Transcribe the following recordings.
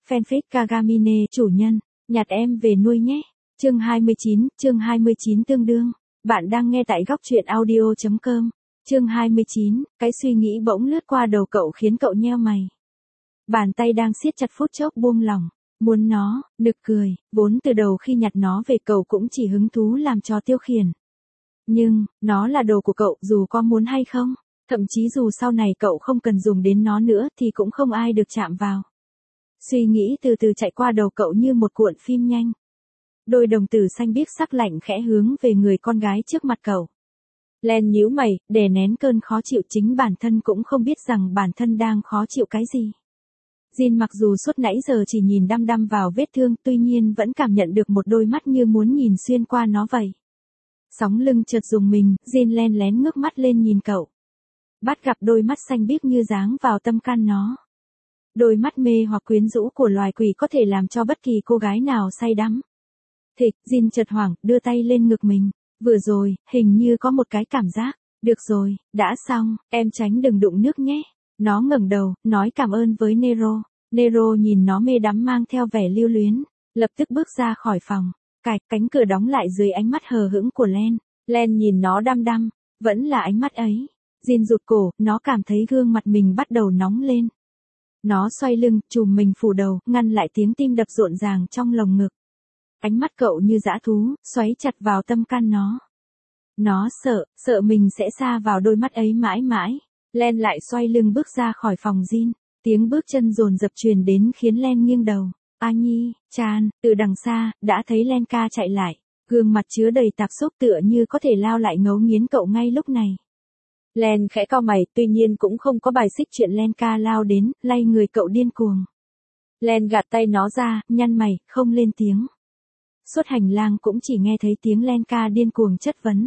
Fanfic Kagamine chủ nhân, nhặt em về nuôi nhé. Chương 29 tương đương. Bạn đang nghe tại góc truyện audio.com. Chương 29, cái suy nghĩ bỗng lướt qua đầu cậu khiến cậu nheo mày. Bàn tay đang siết chặt phút chốc buông lỏng. Muốn nó, nực cười, vốn từ đầu khi nhặt nó về cậu cũng chỉ hứng thú làm trò tiêu khiển. Nhưng, nó là đồ của cậu dù có muốn hay không. Thậm chí dù sau này cậu không cần dùng đến nó nữa thì cũng không ai được chạm vào. Suy nghĩ từ từ chạy qua đầu cậu như một cuộn phim nhanh. Đôi đồng tử xanh biếc sắc lạnh khẽ hướng về người con gái trước mặt cậu. Len nhíu mày, đè nén cơn khó chịu, chính bản thân cũng không biết rằng bản thân đang khó chịu cái gì. Jin mặc dù suốt nãy giờ chỉ nhìn đăm đăm vào vết thương, tuy nhiên vẫn cảm nhận được một đôi mắt như muốn nhìn xuyên qua nó vậy. Sóng lưng chợt rùng mình, Jin len lén ngước mắt lên nhìn cậu. Bắt gặp đôi mắt xanh biếc như dáng vào tâm can nó. Đôi mắt mê hoặc quyến rũ của loài quỷ có thể làm cho bất kỳ cô gái nào say đắm. Thịch, Jin chợt hoảng, đưa tay lên ngực mình. Vừa rồi, hình như có một cái cảm giác. Được rồi, đã xong, em tránh đừng đụng nước nhé. Nó ngẩng đầu, nói cảm ơn với Nero. Nero nhìn nó mê đắm mang theo vẻ lưu luyến. Lập tức bước ra khỏi phòng. Cánh cửa đóng lại dưới ánh mắt hờ hững của Len. Len nhìn nó đăm đăm. Vẫn là ánh mắt ấy. Jin rụt cổ, nó cảm thấy gương mặt mình bắt đầu nóng lên. Nó xoay lưng, chùm mình phủ đầu, ngăn lại tiếng tim đập rộn ràng trong lồng ngực. Ánh mắt cậu như dã thú, xoáy chặt vào tâm can nó. Nó sợ mình sẽ sa vào đôi mắt ấy mãi mãi. Len lại xoay lưng bước ra khỏi phòng Jin. Tiếng bước chân dồn dập truyền đến khiến Len nghiêng đầu. A Nhi, Chan, từ đằng xa, đã thấy Len ca chạy lại. Gương mặt chứa đầy tạp xúc tựa như có thể lao lại ngấu nghiến cậu ngay lúc này. Len khẽ cau mày, tuy nhiên cũng không có bài xích chuyện Len ca lao đến, lay người cậu điên cuồng. Len gạt tay nó ra, nhăn mày, không lên tiếng. Suốt hành lang cũng chỉ nghe thấy tiếng Len ca điên cuồng chất vấn.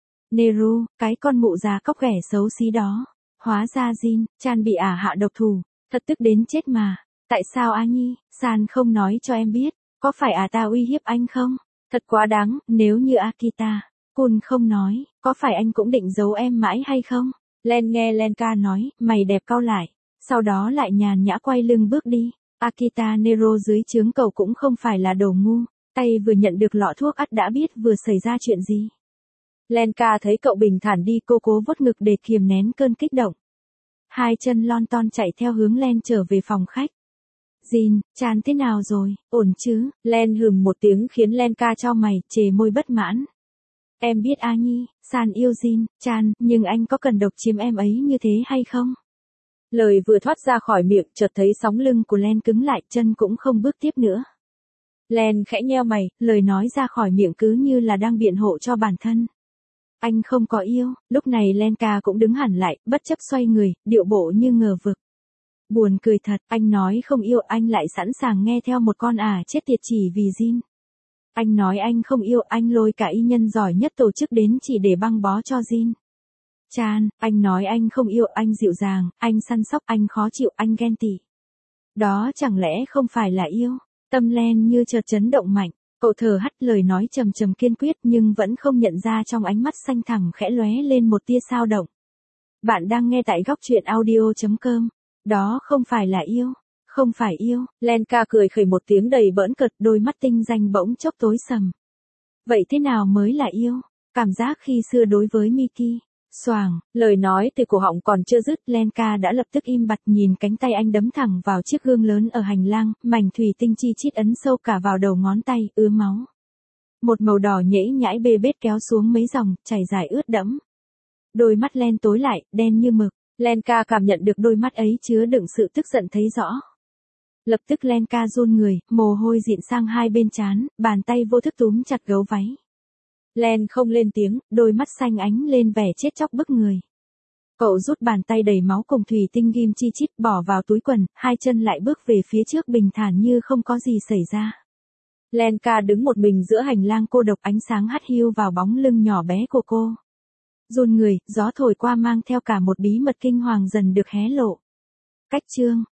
Neru, cái con mụ già cóc ghẻ xấu xí đó. Hóa ra Jin, Chan bị hạ độc thủ, thật tức đến chết mà. Tại sao A Nhi, San không nói cho em biết, có phải ta uy hiếp anh không? Thật quá đáng, nếu như Akita Kun không nói, có phải anh cũng định giấu em mãi hay không? Len nghe Len ca nói, mày đẹp cau lại, sau đó lại nhàn nhã quay lưng bước đi. Akita Nero dưới trướng cậu cũng không phải là đồ ngu, tay vừa nhận được lọ thuốc ắt đã biết vừa xảy ra chuyện gì. Len ca thấy cậu bình thản đi, cô cố vuốt ngực để kiềm nén cơn kích động. Hai chân lon ton chạy theo hướng Len trở về phòng khách. Jin, Chan thế nào rồi, ổn chứ? Len hừm một tiếng khiến Len ca chau mày, chề môi bất mãn. Em biết A Nhi, San yêu Jin, Chan, nhưng anh có cần độc chiếm em ấy như thế hay không? Lời vừa thoát ra khỏi miệng, chợt thấy sóng lưng của Len cứng lại, chân cũng không bước tiếp nữa. Len khẽ nheo mày, lời nói ra khỏi miệng cứ như là đang biện hộ cho bản thân. Anh không có yêu. Lúc này Len ca cũng đứng hẳn lại, bất chấp xoay người, điệu bộ như ngờ vực. Buồn cười thật, anh nói không yêu, anh lại sẵn sàng nghe theo một con chết tiệt chỉ vì Jin. Anh nói anh không yêu, anh lôi cả y nhân giỏi nhất tổ chức đến chỉ để băng bó cho Jin. Chan, anh nói anh không yêu, anh dịu dàng, anh săn sóc, anh khó chịu, anh ghen tị. Đó chẳng lẽ không phải là yêu? Tâm Len như chợt chấn động mạnh, cậu thở hắt, lời nói trầm trầm kiên quyết nhưng vẫn không nhận ra trong ánh mắt xanh thẳm khẽ lóe lên một tia dao động. Bạn đang nghe tại góc truyện audio.com. Đó không phải là yêu. Không phải yêu. Len ca cười khẩy một tiếng đầy bỡn cợt, đôi mắt tinh danh bỗng chốc tối sầm. Vậy thế nào mới là yêu? Cảm giác khi xưa đối với Miki. Xoàng, lời nói từ cổ họng còn chưa dứt, Len ca đã lập tức im bặt, nhìn cánh tay anh đấm thẳng vào chiếc gương lớn ở hành lang, mảnh thủy tinh chi chít ấn sâu cả vào đầu ngón tay, ứa máu. Một màu đỏ nhễ nhãi bê bết kéo xuống mấy dòng, chảy dài ướt đẫm. Đôi mắt Len tối lại, đen như mực. Len ca cảm nhận được đôi mắt ấy chứa đựng sự tức giận thấy rõ. Lập tức Len ca run người, mồ hôi dịn sang hai bên trán, bàn tay vô thức túm chặt gấu váy. Len không lên tiếng, đôi mắt xanh ánh lên vẻ chết chóc bức người. Cậu rút bàn tay đầy máu cùng thủy tinh ghim chi chít bỏ vào túi quần, hai chân lại bước về phía trước bình thản như không có gì xảy ra. Len ca đứng một mình giữa hành lang cô độc, ánh sáng hắt hiu vào bóng lưng nhỏ bé của cô. Run người, gió thổi qua mang theo cả một bí mật kinh hoàng dần được hé lộ. Cách chương.